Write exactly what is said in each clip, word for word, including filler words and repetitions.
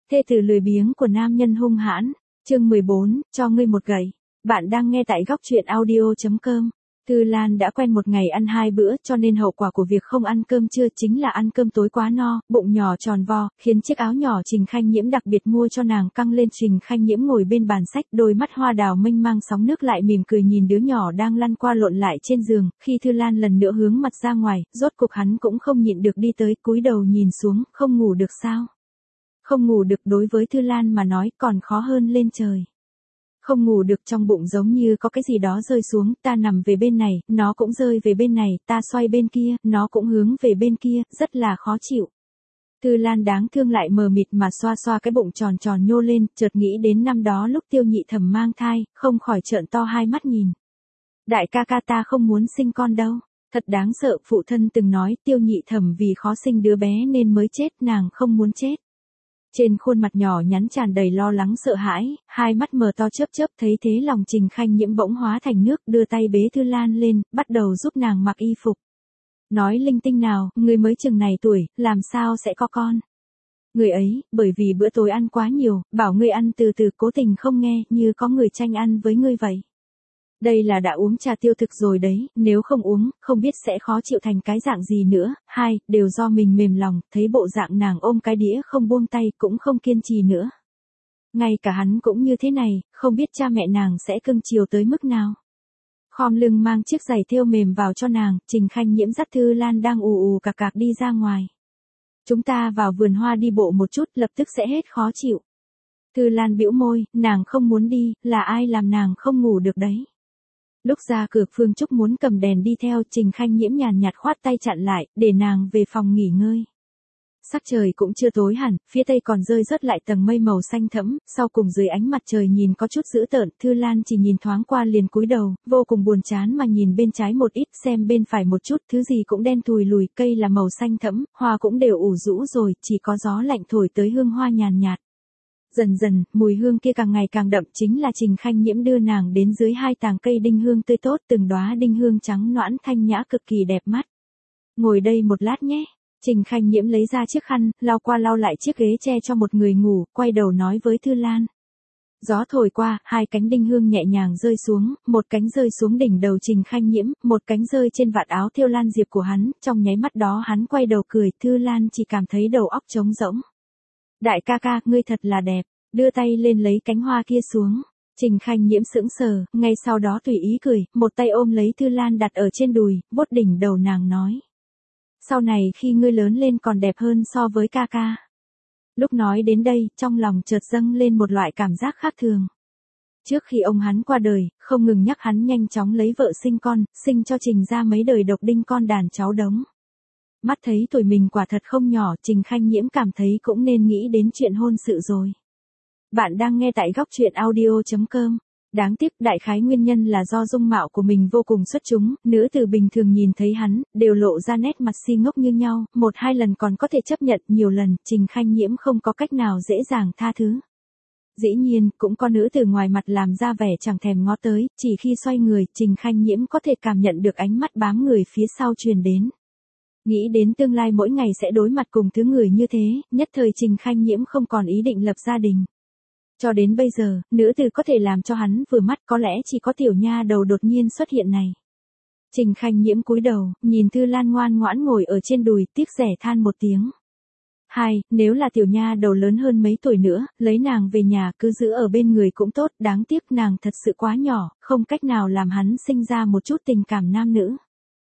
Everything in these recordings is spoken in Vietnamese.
Thê tử lười biếng của nam nhân hung hãn, chương mười bốn, cho ngươi một gậy. Bạn đang nghe tại góc truyện audio chấm com. Tư Lan đã quen một ngày ăn hai bữa, cho nên hậu quả của việc không ăn cơm trưa chính là ăn cơm tối quá no, bụng nhỏ tròn vo, khiến chiếc áo nhỏ Trình Khanh Nhiễm đặc biệt mua cho nàng căng lên. Trình Khanh Nhiễm ngồi bên bàn sách, đôi mắt hoa đào mênh mang sóng nước, lại mỉm cười nhìn đứa nhỏ đang lăn qua lộn lại trên giường. Khi Tư Lan lần nữa hướng mặt ra ngoài, rốt cục hắn cũng không nhịn được đi tới, cúi đầu nhìn xuống. Không ngủ được sao? Không ngủ được đối với Tư Lan mà nói còn khó hơn lên trời. Không ngủ được, trong bụng giống như có cái gì đó rơi xuống, ta nằm về bên này, nó cũng rơi về bên này, ta xoay bên kia, nó cũng hướng về bên kia, rất là khó chịu. Tư Lan đáng thương lại mờ mịt mà xoa xoa cái bụng tròn tròn nhô lên, chợt nghĩ đến năm đó lúc Tiêu Nhị Thẩm mang thai, không khỏi trợn to hai mắt nhìn. Đại ca ca, ta không muốn sinh con đâu. Thật đáng sợ, phụ thân từng nói Tiêu Nhị Thẩm vì khó sinh đứa bé nên mới chết, nàng không muốn chết. Trên khuôn mặt nhỏ nhắn tràn đầy lo lắng sợ hãi, hai mắt mờ to chớp chớp. Thấy thế lòng Trình Khanh Nhiễm bỗng hóa thành nước, đưa tay bế Tư Lan lên, bắt đầu giúp nàng mặc y phục. Nói linh tinh nào, người mới chừng này tuổi, làm sao sẽ có con? Người ấy, bởi vì bữa tối ăn quá nhiều, bảo ngươi ăn từ từ, cố tình không nghe, như có người tranh ăn với ngươi vậy. Đây là đã uống trà tiêu thực rồi đấy, nếu không uống, không biết sẽ khó chịu thành cái dạng gì nữa. Hai, đều do mình mềm lòng, thấy bộ dạng nàng ôm cái đĩa không buông tay, cũng không kiên trì nữa. Ngay cả hắn cũng như thế này, không biết cha mẹ nàng sẽ cưng chiều tới mức nào. Khom lưng mang chiếc giày thêu mềm vào cho nàng, Trình Khanh Nhiễm dắt Tư Lan đang ù ù cạc cạc đi ra ngoài. Chúng ta vào vườn hoa đi bộ một chút, lập tức sẽ hết khó chịu. Tư Lan bĩu môi, nàng không muốn đi, là ai làm nàng không ngủ được đấy. Lúc ra cửa, Phương Trúc muốn cầm đèn đi theo, Trình Khanh Nhiễm nhàn nhạt khoát tay chặn lại, để nàng về phòng nghỉ ngơi. Sắc trời cũng chưa tối hẳn, phía tây còn rơi rớt lại tầng mây màu xanh thẫm, sau cùng dưới ánh mặt trời nhìn có chút dữ tợn. Tư Lan chỉ nhìn thoáng qua liền cúi đầu, vô cùng buồn chán mà nhìn bên trái một ít, xem bên phải một chút, thứ gì cũng đen thùi lùi, cây là màu xanh thẫm, hoa cũng đều ủ rũ rồi, chỉ có gió lạnh thổi tới hương hoa nhàn nhạt. Dần dần, mùi hương kia càng ngày càng đậm, chính là Trình Khanh Nhiễm đưa nàng đến dưới hai tàng cây đinh hương tươi tốt, từng đóa đinh hương trắng nõn thanh nhã cực kỳ đẹp mắt. Ngồi đây một lát nhé. Trình Khanh Nhiễm lấy ra chiếc khăn, lau qua lau lại chiếc ghế che cho một người ngủ, quay đầu nói với Tư Lan. Gió thổi qua, hai cánh đinh hương nhẹ nhàng rơi xuống, một cánh rơi xuống đỉnh đầu Trình Khanh Nhiễm, một cánh rơi trên vạt áo thêu lan diệp của hắn, trong nháy mắt đó hắn quay đầu cười, Tư Lan chỉ cảm thấy đầu óc trống rỗng. Đại ca ca, ngươi thật là đẹp, đưa tay lên lấy cánh hoa kia xuống. Trình Khanh Nhiễm sững sờ, ngay sau đó tùy ý cười, một tay ôm lấy Tư Lan đặt ở trên đùi, vuốt đỉnh đầu nàng nói. Sau này khi ngươi lớn lên còn đẹp hơn so với ca ca. Lúc nói đến đây, trong lòng chợt dâng lên một loại cảm giác khác thường. Trước khi ông hắn qua đời, không ngừng nhắc hắn nhanh chóng lấy vợ sinh con, sinh cho Trình ra mấy đời độc đinh con đàn cháu đống. Mắt thấy tuổi mình quả thật không nhỏ, Trình Khanh Nhiễm cảm thấy cũng nên nghĩ đến chuyện hôn sự rồi. Bạn đang nghe tại góc truyện audio chấm com. Đáng tiếc, đại khái nguyên nhân là do dung mạo của mình vô cùng xuất chúng, nữ tử bình thường nhìn thấy hắn, đều lộ ra nét mặt si ngốc như nhau, một hai lần còn có thể chấp nhận, nhiều lần, Trình Khanh Nhiễm không có cách nào dễ dàng tha thứ. Dĩ nhiên, cũng có nữ tử ngoài mặt làm ra vẻ chẳng thèm ngó tới, chỉ khi xoay người, Trình Khanh Nhiễm có thể cảm nhận được ánh mắt bám người phía sau truyền đến. Nghĩ đến tương lai mỗi ngày sẽ đối mặt cùng thứ người như thế, nhất thời Trình Khanh Nhiễm không còn ý định lập gia đình. Cho đến bây giờ, nữ tử có thể làm cho hắn vừa mắt có lẽ chỉ có tiểu nha đầu đột nhiên xuất hiện này. Trình Khanh Nhiễm cúi đầu, nhìn Tư Lan ngoan ngoãn ngồi ở trên đùi, tiếc rẻ than một tiếng. Hai, nếu là tiểu nha đầu lớn hơn mấy tuổi nữa, lấy nàng về nhà cứ giữ ở bên người cũng tốt, đáng tiếc nàng thật sự quá nhỏ, không cách nào làm hắn sinh ra một chút tình cảm nam nữ.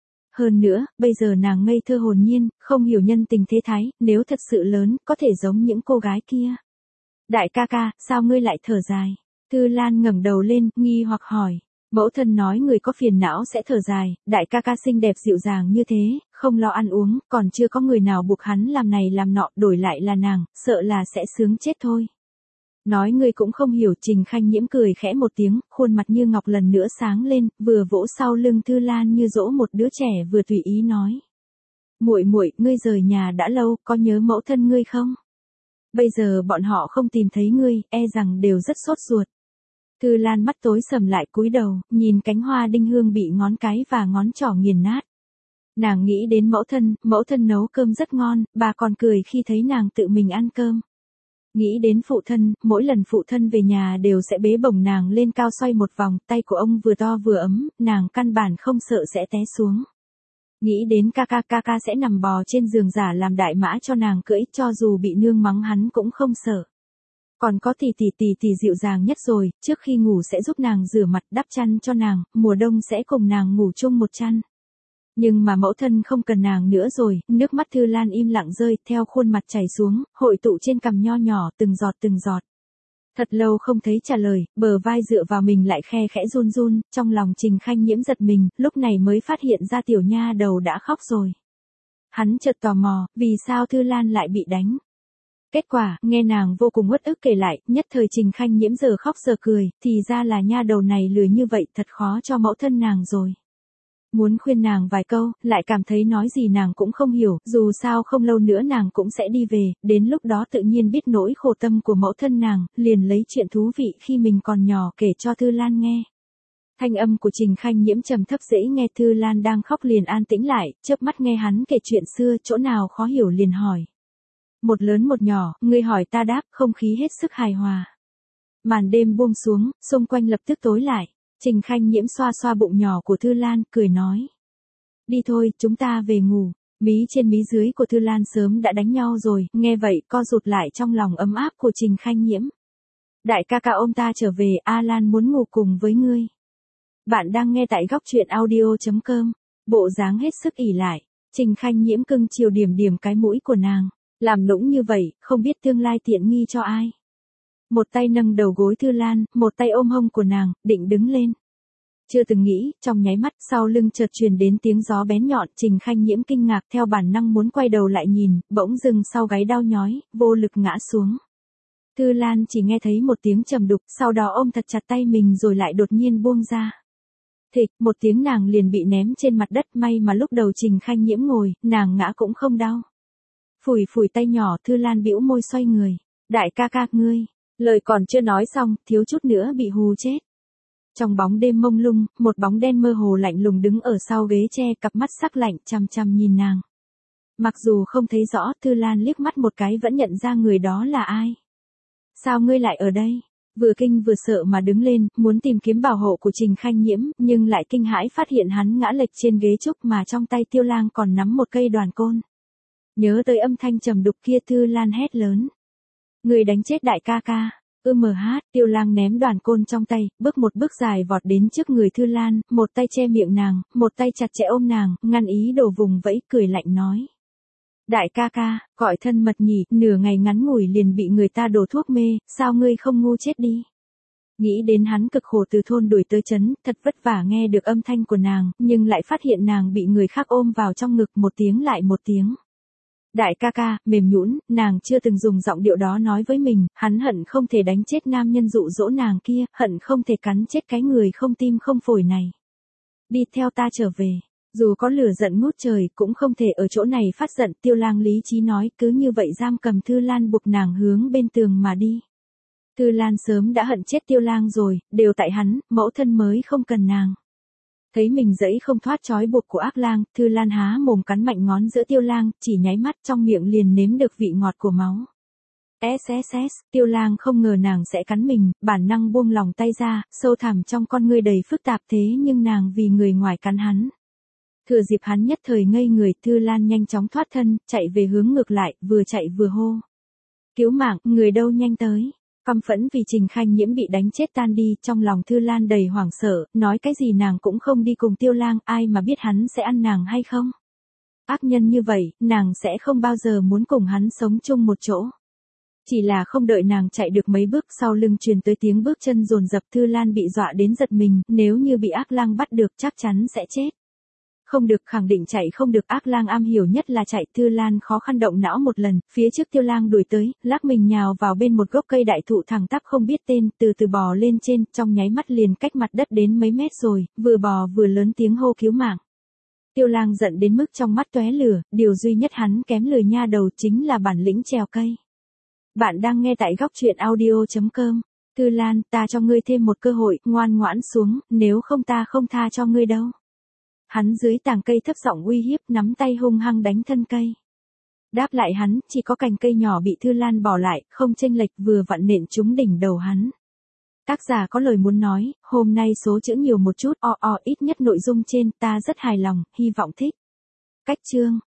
Hơn nữa, bây giờ nàng ngây thơ hồn nhiên, không hiểu nhân tình thế thái, nếu thật sự lớn, có thể giống những cô gái kia. Đại ca ca, sao ngươi lại thở dài? Tư Lan ngẩng đầu lên, nghi hoặc hỏi. Mẫu thân nói người có phiền não sẽ thở dài, đại ca ca xinh đẹp dịu dàng như thế, không lo ăn uống, còn chưa có người nào buộc hắn làm này làm nọ, đổi lại là nàng, sợ là sẽ sướng chết thôi. Nói ngươi cũng không hiểu. Trình Khanh Nhiễm cười khẽ một tiếng, khuôn mặt như ngọc lần nữa sáng lên, vừa vỗ sau lưng Tư Lan như dỗ một đứa trẻ vừa tùy ý nói. Muội muội, ngươi rời nhà đã lâu, có nhớ mẫu thân ngươi không? Bây giờ bọn họ không tìm thấy ngươi, e rằng đều rất sốt ruột. Tư Lan mắt tối sầm lại, cúi đầu, nhìn cánh hoa đinh hương bị ngón cái và ngón trỏ nghiền nát. Nàng nghĩ đến mẫu thân, mẫu thân nấu cơm rất ngon, bà còn cười khi thấy nàng tự mình ăn cơm. Nghĩ đến phụ thân, mỗi lần phụ thân về nhà đều sẽ bế bổng nàng lên cao xoay một vòng, tay của ông vừa to vừa ấm, nàng căn bản không sợ sẽ té xuống. Nghĩ đến ca ca ca ca sẽ nằm bò trên giường giả làm đại mã cho nàng cưỡi, cho dù bị nương mắng hắn cũng không sợ. Còn có tỷ tỷ tỷ tỷ dịu dàng nhất rồi, trước khi ngủ sẽ giúp nàng rửa mặt đắp chăn cho nàng, mùa đông sẽ cùng nàng ngủ chung một chăn. Nhưng mà mẫu thân không cần nàng nữa rồi, nước mắt Thư Lan im lặng rơi, theo khuôn mặt chảy xuống, hội tụ trên cằm nho nhỏ, từng giọt từng giọt. Thật lâu không thấy trả lời, bờ vai dựa vào mình lại khe khẽ run run, trong lòng Trình Khanh Nhiễm giật mình, lúc này mới phát hiện ra tiểu nha đầu đã khóc rồi. Hắn chợt tò mò, vì sao Thư Lan lại bị đánh? Kết quả, nghe nàng vô cùng uất ức kể lại, nhất thời Trình Khanh Nhiễm giờ khóc giờ cười, thì ra là nha đầu này lười như vậy thật khó cho mẫu thân nàng rồi. Muốn khuyên nàng vài câu, lại cảm thấy nói gì nàng cũng không hiểu, dù sao không lâu nữa nàng cũng sẽ đi về, đến lúc đó tự nhiên biết nỗi khổ tâm của mẫu thân nàng, liền lấy chuyện thú vị khi mình còn nhỏ kể cho Thư Lan nghe. Thanh âm của Trình Khanh Nhiễm trầm thấp dễ nghe, Thư Lan đang khóc liền an tĩnh lại, chớp mắt nghe hắn kể chuyện xưa, chỗ nào khó hiểu liền hỏi. Một lớn một nhỏ, ngươi hỏi ta đáp, không khí hết sức hài hòa. Màn đêm buông xuống, xung quanh lập tức tối lại. Trình Khanh Nhiễm xoa xoa bụng nhỏ của Thư Lan, cười nói. Đi thôi, chúng ta về ngủ. Mí trên mí dưới của Thư Lan sớm đã đánh nhau rồi, nghe vậy co rụt lại trong lòng ấm áp của Trình Khanh Nhiễm. Đại ca ca ôm ta trở về, A Lan muốn ngủ cùng với ngươi. Bạn đang nghe tại góc truyện audio chấm com. Bộ dáng hết sức ỉ lại. Trình Khanh Nhiễm cưng chiều điểm điểm cái mũi của nàng. Làm nũng như vậy, không biết tương lai tiện nghi cho ai. Một tay nâng đầu gối Thư Lan, một tay ôm hông của nàng, định đứng lên. Chưa từng nghĩ, trong nháy mắt sau lưng chợt truyền đến tiếng gió bén nhọn, Trình Khanh Nhiễm kinh ngạc theo bản năng muốn quay đầu lại nhìn, bỗng dưng sau gáy đau nhói, vô lực ngã xuống. Thư Lan chỉ nghe thấy một tiếng trầm đục, sau đó ôm thật chặt tay mình rồi lại đột nhiên buông ra. Thịch, một tiếng nàng liền bị ném trên mặt đất, may mà lúc đầu Trình Khanh Nhiễm ngồi, nàng ngã cũng không đau. Phủi phủi tay nhỏ, Thư Lan bĩu môi xoay người. Đại ca ca, ngươi. Lời còn chưa nói xong, thiếu chút nữa bị hù chết. Trong bóng đêm mông lung, một bóng đen mơ hồ lạnh lùng đứng ở sau ghế tre, cặp mắt sắc lạnh chằm chằm nhìn nàng. Mặc dù không thấy rõ, Thư Lan liếc mắt một cái vẫn nhận ra người đó là ai. Sao ngươi lại ở đây? Vừa kinh vừa sợ mà đứng lên, muốn tìm kiếm bảo hộ của Trình Khanh Nhiễm, nhưng lại kinh hãi phát hiện hắn ngã lệch trên ghế trúc mà trong tay Tiêu Lang còn nắm một cây đoàn côn. Nhớ tới âm thanh trầm đục kia, Thư Lan hét lớn. Người đánh chết đại ca ca. Ư mờ hát, Tiêu Lang ném đoàn côn trong tay, bước một bước dài vọt đến trước người Thư Lan, một tay che miệng nàng, một tay chặt chẽ ôm nàng, ngăn ý đồ vùng vẫy, cười lạnh nói. Đại ca ca, gọi thân mật nhỉ, nửa ngày ngắn ngủi liền bị người ta đổ thuốc mê, sao ngươi không ngu chết đi. Nghĩ đến hắn cực khổ từ thôn đuổi tới trấn, thật vất vả nghe được âm thanh của nàng, nhưng lại phát hiện nàng bị người khác ôm vào trong ngực, một tiếng lại một tiếng. Đại ca ca, mềm nhũn, nàng chưa từng dùng giọng điệu đó nói với mình, hắn hận không thể đánh chết nam nhân dụ dỗ nàng kia, hận không thể cắn chết cái người không tim không phổi này. Đi theo ta trở về, dù có lửa giận ngút trời cũng không thể ở chỗ này phát giận, Tiêu Lang lý trí nói, cứ như vậy giam cầm Thư Lan buộc nàng hướng bên tường mà đi. Thư Lan sớm đã hận chết Tiêu Lang rồi, đều tại hắn, mẫu thân mới không cần nàng. Thấy mình dẫy không thoát trói buộc của ác lang, Thư Lan há mồm cắn mạnh ngón giữa Tiêu Lang, chỉ nháy mắt trong miệng liền nếm được vị ngọt của máu. ét ét ét, Tiêu Lang không ngờ nàng sẽ cắn mình, bản năng buông lòng tay ra, sâu thẳm trong con ngươi đầy phức tạp, thế nhưng nàng vì người ngoài cắn hắn. Thừa dịp hắn nhất thời ngây người, Thư Lan nhanh chóng thoát thân, chạy về hướng ngược lại, vừa chạy vừa hô. Cứu mạng, người đâu, nhanh tới. Căm phẫn vì Trình Khanh Nhiễm bị đánh chết tan đi, trong lòng Thư Lan đầy hoảng sợ, nói cái gì nàng cũng không đi cùng Tiêu Lang, ai mà biết hắn sẽ ăn nàng hay không. Ác nhân như vậy, nàng sẽ không bao giờ muốn cùng hắn sống chung một chỗ. Chỉ là không đợi nàng chạy được mấy bước, sau lưng truyền tới tiếng bước chân dồn dập, Thư Lan bị dọa đến giật mình, nếu như bị ác lang bắt được chắc chắn sẽ chết. Không được, khẳng định chạy không được, ác lang am hiểu nhất là chạy. Thư Lan khó khăn động não một lần, phía trước Tiêu Lang đuổi tới, lắc mình nhào vào bên một gốc cây đại thụ thẳng tắp không biết tên, từ từ bò lên trên, trong nháy mắt liền cách mặt đất đến mấy mét rồi, vừa bò vừa lớn tiếng hô cứu mạng. Tiêu Lang giận đến mức trong mắt tóe lửa, điều duy nhất hắn kém lười nha đầu chính là bản lĩnh trèo cây. Bạn đang nghe tại góc truyện audio chấm com. Thư Lan, ta cho ngươi thêm một cơ hội, ngoan ngoãn xuống, nếu không ta không tha cho ngươi đâu. Hắn dưới tàng cây thấp giọng uy hiếp, nắm tay hung hăng đánh thân cây. Đáp lại hắn, chỉ có cành cây nhỏ bị Thư Lan bỏ lại, không chênh lệch vừa vặn nện trúng đỉnh đầu hắn. Tác giả có lời muốn nói, hôm nay số chữ nhiều một chút, o o ít nhất nội dung trên, ta rất hài lòng, hy vọng thích. Cách chương